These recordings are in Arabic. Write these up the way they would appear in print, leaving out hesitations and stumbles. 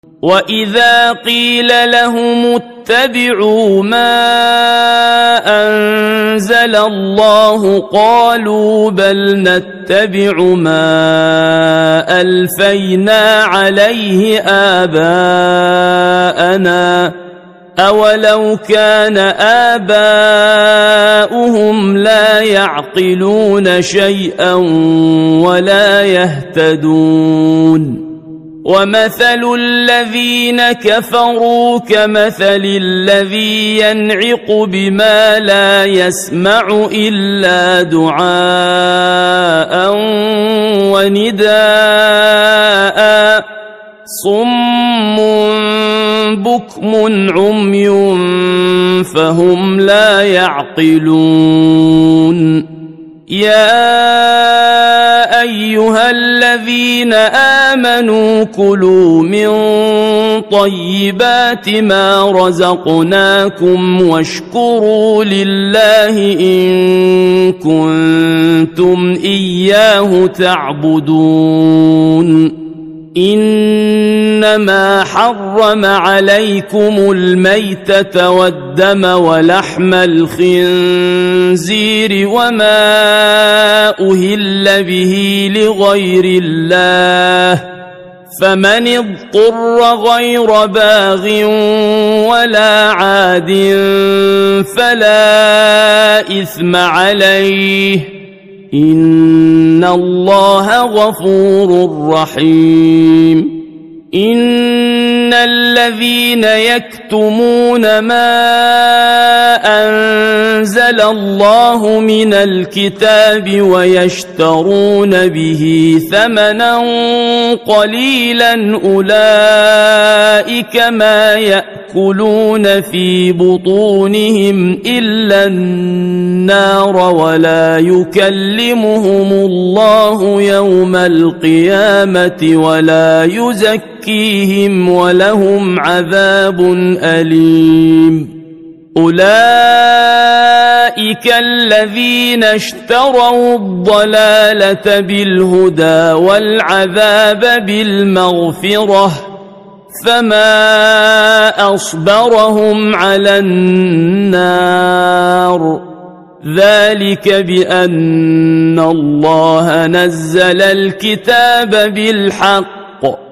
وإذا قيل لهم اتبعوا ما أنزل الله قالوا بل نتبع ما ألفينا عليه آباءنا أولو كان آباؤهم لا يعقلون شيئا ولا يهتدون ومثل الذين كفروا كمثل الذي ينعق بما لا يسمع إلا دعاء ونداء صم بكم عمي فهم لا يعقلون يا أيها الذين آمنوا كلوا من طيبات ما رزقناكم واشكروا لله إن كنتم إياه تعبدون إنما حرم عليكم الميتة والدم ولحم الخنزير وما أهل به لغير الله فمن اضطر غير باغ ولا عاد فلا إثم عليه إن الله غفور رحيم إن الذين يكتمون ما أنزل الله من الكتاب ويشترون به ثمنا قليلا أولئك ما يأكلون في بطونهم إلا النار ولا يكلمهم الله يوم القيامة ولا يزكيهم ولهم عذاب أليم أولئك الذين اشتروا الضلالة بالهدى والعذاب بالمغفرة فما أصبرهم على النار ذلك بأن الله نزل الكتاب بالحق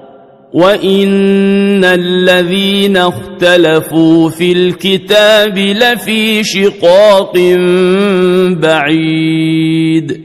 وإن الذين اختلفوا في الكتاب لفي شقاق بعيد